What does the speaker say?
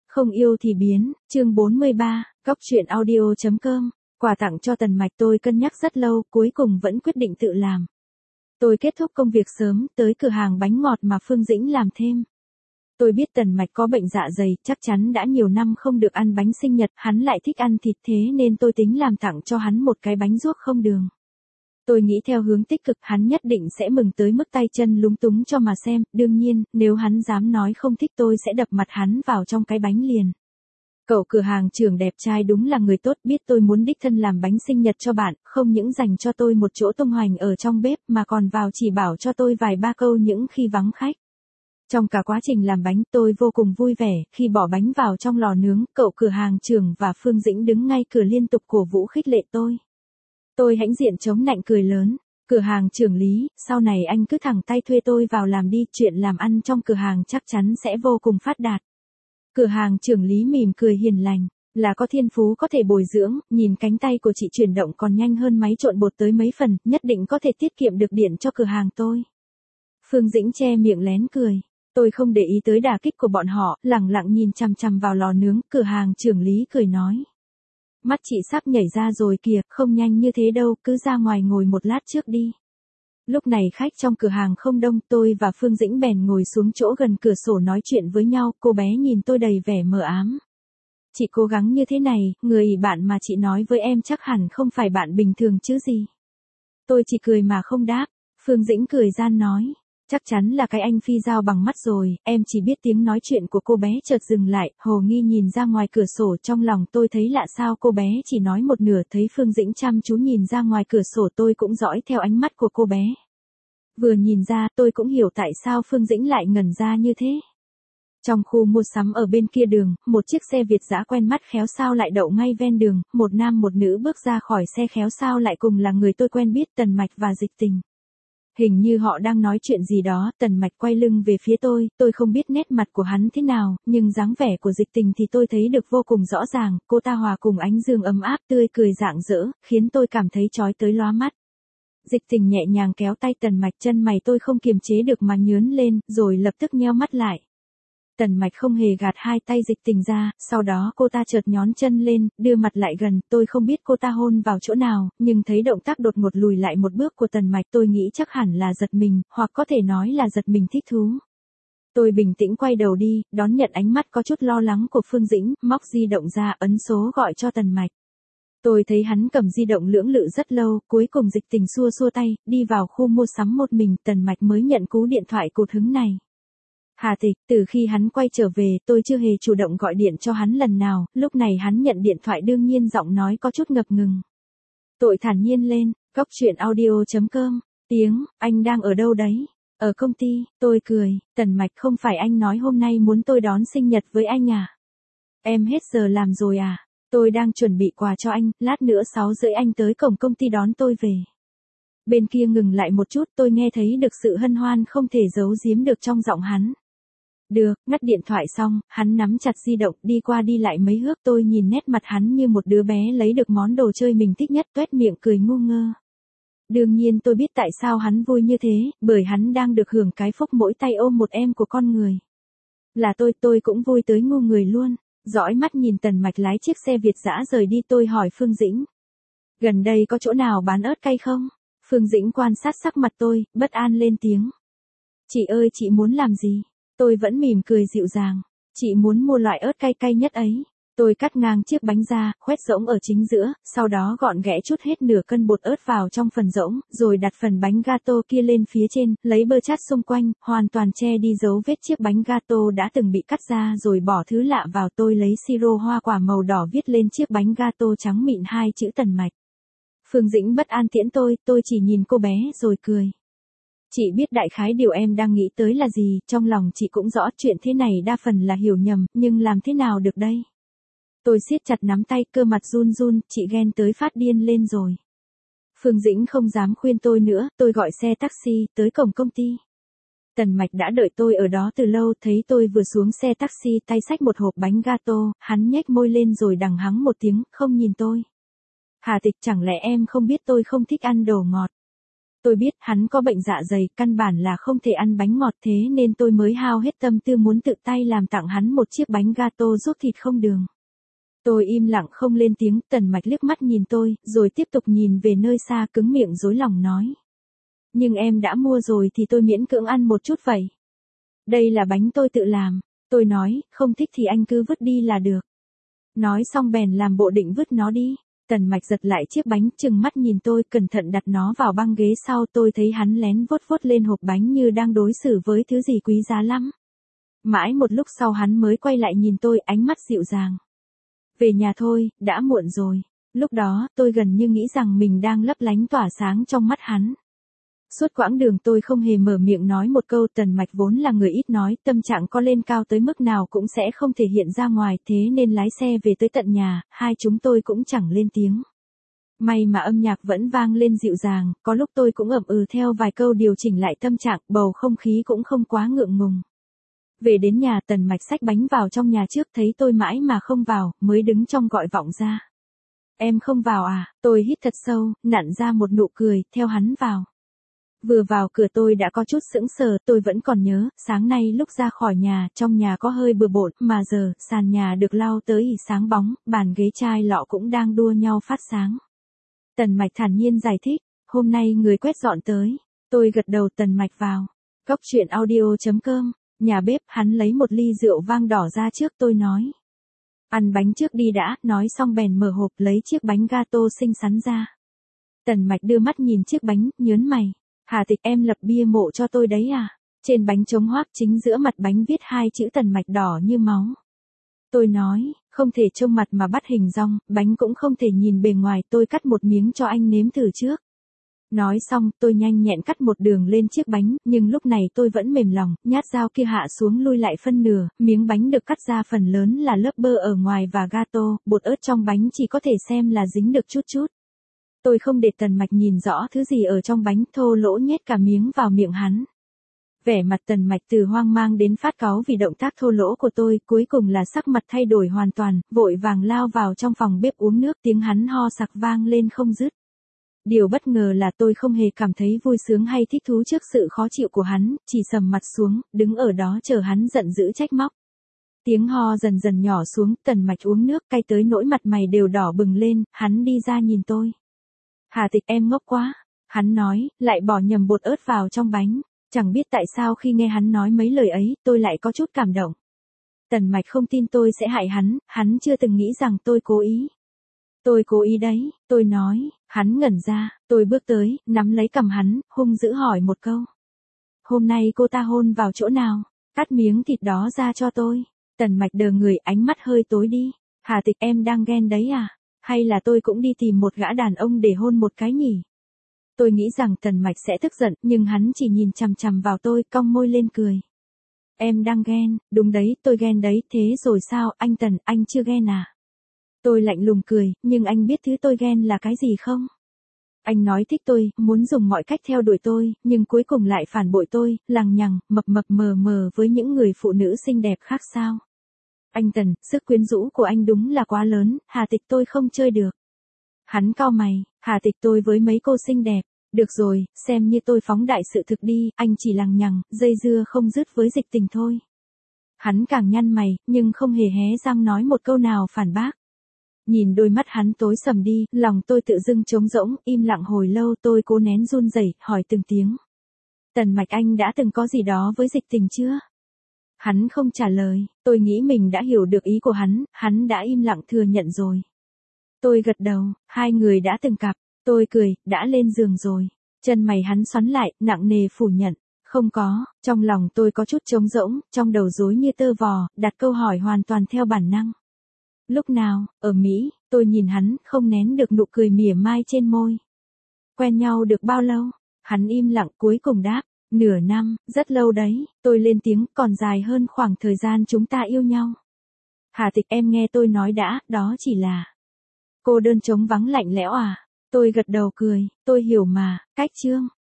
Không yêu thì biến, chương 43, Góc truyện audio.com, quà tặng cho Tần Mạch tôi cân nhắc rất lâu, cuối cùng vẫn quyết định tự làm. Tôi kết thúc công việc sớm, tới cửa hàng bánh ngọt mà Phương Dĩnh làm thêm. Tôi biết Tần Mạch có bệnh dạ dày, chắc chắn đã nhiều năm không được ăn bánh sinh nhật, hắn lại thích ăn thịt thế nên tôi tính làm tặng cho hắn một cái bánh ruốc không đường. Tôi nghĩ theo hướng tích cực, hắn nhất định sẽ mừng tới mức tay chân lúng túng cho mà xem, đương nhiên, nếu hắn dám nói không thích tôi sẽ đập mặt hắn vào trong cái bánh liền. Cậu cửa hàng trưởng đẹp trai đúng là người tốt, biết tôi muốn đích thân làm bánh sinh nhật cho bạn, không những dành cho tôi một chỗ tung hoành ở trong bếp mà còn vào chỉ bảo cho tôi vài ba câu những khi vắng khách. Trong cả quá trình làm bánh tôi vô cùng vui vẻ, khi bỏ bánh vào trong lò nướng, cậu cửa hàng trưởng và Phương Dĩnh đứng ngay cửa liên tục cổ vũ khích lệ tôi. Tôi hãnh diện chống nạnh cười lớn, cửa hàng trưởng Lý, sau này anh cứ thẳng tay thuê tôi vào làm đi, chuyện làm ăn trong cửa hàng chắc chắn sẽ vô cùng phát đạt. Cửa hàng trưởng Lý mỉm cười hiền lành, là có thiên phú có thể bồi dưỡng, nhìn cánh tay của chị chuyển động còn nhanh hơn máy trộn bột tới mấy phần, nhất định có thể tiết kiệm được điện cho cửa hàng tôi. Phương Dĩnh che miệng lén cười. Tôi không để ý tới đả kích của bọn họ, lẳng lặng nhìn chằm chằm vào lò nướng, cửa hàng trưởng Lý cười nói. Mắt chị sắp nhảy ra rồi kìa, không nhanh như thế đâu, cứ ra ngoài ngồi một lát trước đi. Lúc này khách trong cửa hàng không đông, tôi và Phương Dĩnh bèn ngồi xuống chỗ gần cửa sổ nói chuyện với nhau, cô bé nhìn tôi đầy vẻ mờ ám. Chị cố gắng như thế này, người bạn mà chị nói với em chắc hẳn không phải bạn bình thường chứ gì. Tôi chỉ cười mà không đáp, Phương Dĩnh cười gian nói. Chắc chắn là cái anh phi dao bằng mắt rồi, em chỉ biết tiếng nói chuyện của cô bé chợt dừng lại, hồ nghi nhìn ra ngoài cửa sổ, trong lòng tôi thấy lạ sao cô bé chỉ nói một nửa, thấy Phương Dĩnh chăm chú nhìn ra ngoài cửa sổ tôi cũng dõi theo ánh mắt của cô bé. Vừa nhìn ra tôi cũng hiểu tại sao Phương Dĩnh lại ngẩn ra như thế. Trong khu mua sắm ở bên kia đường, một chiếc xe Việt dã quen mắt khéo sao lại đậu ngay ven đường, một nam một nữ bước ra khỏi xe khéo sao lại cùng là người tôi quen biết, Tần Mạch và Dịch Tình. Hình như họ đang nói chuyện gì đó, Tần Mạch quay lưng về phía tôi không biết nét mặt của hắn thế nào, nhưng dáng vẻ của Dịch Tình thì tôi thấy được vô cùng rõ ràng, cô ta hòa cùng ánh dương ấm áp tươi cười rạng rỡ, khiến tôi cảm thấy chói tới lóa mắt. Dịch Tình nhẹ nhàng kéo tay Tần Mạch, chân mày tôi không kiềm chế được mà nhướng lên, rồi lập tức nheo mắt lại. Tần Mạch không hề gạt hai tay Dịch Tình ra, sau đó cô ta chợt nhón chân lên, đưa mặt lại gần, tôi không biết cô ta hôn vào chỗ nào, nhưng thấy động tác đột ngột lùi lại một bước của Tần Mạch tôi nghĩ chắc hẳn là giật mình, hoặc có thể nói là giật mình thích thú. Tôi bình tĩnh quay đầu đi, đón nhận ánh mắt có chút lo lắng của Phương Dĩnh, móc di động ra ấn số gọi cho Tần Mạch. Tôi thấy hắn cầm di động lưỡng lự rất lâu, cuối cùng Dịch Tình xua xua tay, đi vào khu mua sắm một mình, Tần Mạch mới nhận cú điện thoại cụt hứng này. Hà Tịch, từ khi hắn quay trở về, tôi chưa hề chủ động gọi điện cho hắn lần nào, lúc này hắn nhận điện thoại đương nhiên giọng nói có chút ngập ngừng. Tôi thản nhiên lên, Góc truyện audio.com, tiếng, anh đang ở đâu đấy? Ở công ty, tôi cười, Tần Mạch không phải anh nói hôm nay muốn tôi đón sinh nhật với anh à? Em hết giờ làm rồi à? Tôi đang chuẩn bị quà cho anh, lát nữa 6:30 anh tới cổng công ty đón tôi về. Bên kia ngừng lại một chút, tôi nghe thấy được sự hân hoan không thể giấu giếm được trong giọng hắn. Được, ngắt điện thoại xong, hắn nắm chặt di động, đi qua đi lại mấy bước, tôi nhìn nét mặt hắn như một đứa bé lấy được món đồ chơi mình thích nhất, toét miệng cười ngu ngơ. Đương nhiên tôi biết tại sao hắn vui như thế, bởi hắn đang được hưởng cái phúc mỗi tay ôm một em của con người. Là tôi cũng vui tới ngu người luôn. Dõi mắt nhìn Tần Mạch lái chiếc xe Việt dã rời đi, tôi hỏi Phương Dĩnh. Gần đây có chỗ nào bán ớt cay không? Phương Dĩnh quan sát sắc mặt tôi, bất an lên tiếng. Chị ơi, chị muốn làm gì? Tôi vẫn mỉm cười dịu dàng. Chị muốn mua loại ớt cay cay nhất ấy. Tôi cắt ngang chiếc bánh ra, khoét rỗng ở chính giữa, sau đó gọn ghẽ chút hết nửa cân bột ớt vào trong phần rỗng, rồi đặt phần bánh gato kia lên phía trên, lấy bơ chát xung quanh, hoàn toàn che đi dấu vết chiếc bánh gato đã từng bị cắt ra, rồi bỏ thứ lạ vào. Tôi lấy siro hoa quả màu đỏ viết lên chiếc bánh gato trắng mịn hai chữ Tần Mạch. Phương Dĩnh bất an tiễn tôi chỉ nhìn cô bé rồi cười. Chị biết đại khái điều em đang nghĩ tới là gì, trong lòng chị cũng rõ chuyện thế này đa phần là hiểu nhầm, nhưng làm thế nào được đây? Tôi siết chặt nắm tay, cơ mặt run run, chị ghen tới phát điên lên rồi. Phương Dĩnh không dám khuyên tôi nữa, tôi gọi xe taxi, tới cổng công ty. Tần Mạch đã đợi tôi ở đó từ lâu, thấy tôi vừa xuống xe taxi, tay xách một hộp bánh gato, hắn nhếch môi lên rồi đằng hắng một tiếng, không nhìn tôi. Hà Tịch, chẳng lẽ em không biết tôi không thích ăn đồ ngọt? Tôi biết hắn có bệnh dạ dày, căn bản là không thể ăn bánh ngọt, thế nên tôi mới hao hết tâm tư muốn tự tay làm tặng hắn một chiếc bánh gato ruốc thịt không đường. Tôi im lặng không lên tiếng, Tần Mạch liếc mắt nhìn tôi, rồi tiếp tục nhìn về nơi xa, cứng miệng dối lòng nói. Nhưng em đã mua rồi thì tôi miễn cưỡng ăn một chút vậy. Đây là bánh tôi tự làm. Tôi nói, không thích thì anh cứ vứt đi là được. Nói xong bèn làm bộ định vứt nó đi. Tần Mạch giật lại chiếc bánh, trừng mắt nhìn tôi, cẩn thận đặt nó vào băng ghế sau. Tôi thấy hắn lén vuốt vuốt lên hộp bánh như đang đối xử với thứ gì quý giá lắm. Mãi một lúc sau hắn mới quay lại nhìn tôi, ánh mắt dịu dàng. Về nhà thôi, đã muộn rồi. Lúc đó, tôi gần như nghĩ rằng mình đang lấp lánh tỏa sáng trong mắt hắn. Suốt quãng đường tôi không hề mở miệng nói một câu. Tần Mạch vốn là người ít nói, tâm trạng có lên cao tới mức nào cũng sẽ không thể hiện ra ngoài, thế nên lái xe về tới tận nhà, hai chúng tôi cũng chẳng lên tiếng. May mà âm nhạc vẫn vang lên dịu dàng, có lúc tôi cũng ậm ừ theo vài câu điều chỉnh lại tâm trạng, bầu không khí cũng không quá ngượng ngùng. Về đến nhà, Tần Mạch xách bánh vào trong nhà trước, thấy tôi mãi mà không vào, mới đứng trong gọi vọng ra. Em không vào à? Tôi hít thật sâu, nặn ra một nụ cười, theo hắn vào. Vừa vào cửa tôi đã có chút sững sờ, tôi vẫn còn nhớ, sáng nay lúc ra khỏi nhà, trong nhà có hơi bừa bộn, mà giờ, sàn nhà được lau tới ỉ sáng bóng, bàn ghế chai lọ cũng đang đua nhau phát sáng. Tần Mạch thản nhiên giải thích, hôm nay người quét dọn tới. Tôi gật đầu. Tần Mạch vào. Cóc truyện audio.com, nhà bếp, hắn lấy một ly rượu vang đỏ ra trước. Tôi nói. Ăn bánh trước đi đã, nói xong bèn mở hộp lấy chiếc bánh gato xinh xắn ra. Tần Mạch đưa mắt nhìn chiếc bánh, nhớn mày. Hà Tịch, em lập bia mộ cho tôi đấy à? Trên bánh trống hoác, chính giữa mặt bánh viết hai chữ Tần Mạch đỏ như máu. Tôi nói, không thể trông mặt mà bắt hình dong, bánh cũng không thể nhìn bề ngoài, tôi cắt một miếng cho anh nếm thử trước. Nói xong, tôi nhanh nhẹn cắt một đường lên chiếc bánh, nhưng lúc này tôi vẫn mềm lòng, nhát dao kia hạ xuống lui lại phân nửa, miếng bánh được cắt ra phần lớn là lớp bơ ở ngoài và gato, bột ớt trong bánh chỉ có thể xem là dính được chút chút. Tôi không để Tần Mạch nhìn rõ thứ gì ở trong bánh, thô lỗ nhét cả miếng vào miệng hắn. Vẻ mặt Tần Mạch từ hoang mang đến phát cáu vì động tác thô lỗ của tôi, cuối cùng là sắc mặt thay đổi hoàn toàn, vội vàng lao vào trong phòng bếp uống nước, tiếng hắn ho sặc vang lên không dứt. Điều bất ngờ là tôi không hề cảm thấy vui sướng hay thích thú trước sự khó chịu của hắn, chỉ sầm mặt xuống, đứng ở đó chờ hắn giận dữ trách móc. Tiếng ho dần dần nhỏ xuống, Tần Mạch uống nước cay tới nỗi mặt mày đều đỏ bừng lên, hắn đi ra nhìn tôi. Hà Tịch, em ngốc quá. Hắn nói, lại bỏ nhầm bột ớt vào trong bánh. Chẳng biết tại sao khi nghe hắn nói mấy lời ấy, tôi lại có chút cảm động. Tần Mạch không tin tôi sẽ hại hắn chưa từng nghĩ rằng tôi cố ý. Tôi cố ý đấy, tôi nói, hắn ngẩn ra, tôi bước tới, nắm lấy cằm hắn, hung dữ hỏi một câu. Hôm nay cô ta hôn vào chỗ nào? Cắt miếng thịt đó ra cho tôi. Tần Mạch đờ người, ánh mắt hơi tối đi. Hà Tịch, em đang ghen đấy à? Hay là tôi cũng đi tìm một gã đàn ông để hôn một cái nhỉ? Tôi nghĩ rằng Tần Mạch sẽ tức giận, nhưng hắn chỉ nhìn chằm chằm vào tôi, cong môi lên cười. Em đang ghen, đúng đấy, tôi ghen đấy, thế rồi sao, anh Tần, anh chưa ghen à? Tôi lạnh lùng cười, nhưng anh biết thứ tôi ghen là cái gì không? Anh nói thích tôi, muốn dùng mọi cách theo đuổi tôi, nhưng cuối cùng lại phản bội tôi, lằng nhằng, mập mập mờ mờ với những người phụ nữ xinh đẹp khác sao? Anh Tần, sức quyến rũ của anh đúng là quá lớn, Hà Tịch tôi không chơi được. Hắn cau mày, Hà Tịch tôi với mấy cô xinh đẹp. Được rồi, xem như tôi phóng đại sự thực đi, anh chỉ lằng nhằng, dây dưa không dứt với Dịch Tình thôi. Hắn càng nhăn mày, nhưng không hề hé răng nói một câu nào phản bác. Nhìn đôi mắt hắn tối sầm đi, lòng tôi tự dưng trống rỗng, im lặng hồi lâu. Tôi cố nén run rẩy, hỏi từng tiếng. Tần Mạch, anh đã từng có gì đó với Dịch Tình chưa? Hắn không trả lời, tôi nghĩ mình đã hiểu được ý của hắn đã im lặng thừa nhận rồi. Tôi gật đầu, hai người đã từng cặp. Tôi cười, đã lên giường rồi. Chân mày hắn xoắn lại, nặng nề phủ nhận. Không có, trong lòng tôi có chút trống rỗng, trong đầu rối như tơ vò, đặt câu hỏi hoàn toàn theo bản năng. Lúc nào, ở Mỹ, tôi nhìn hắn, không nén được nụ cười mỉa mai trên môi. Quen nhau được bao lâu? Hắn im lặng cuối cùng đáp, nửa năm, rất lâu đấy. Tôi lên tiếng, còn dài hơn khoảng thời gian chúng ta yêu nhau. Hà Tịch, em nghe tôi nói đã, đó chỉ là cô đơn trống vắng lạnh lẽo à? Tôi gật đầu cười, tôi hiểu mà, cách chương.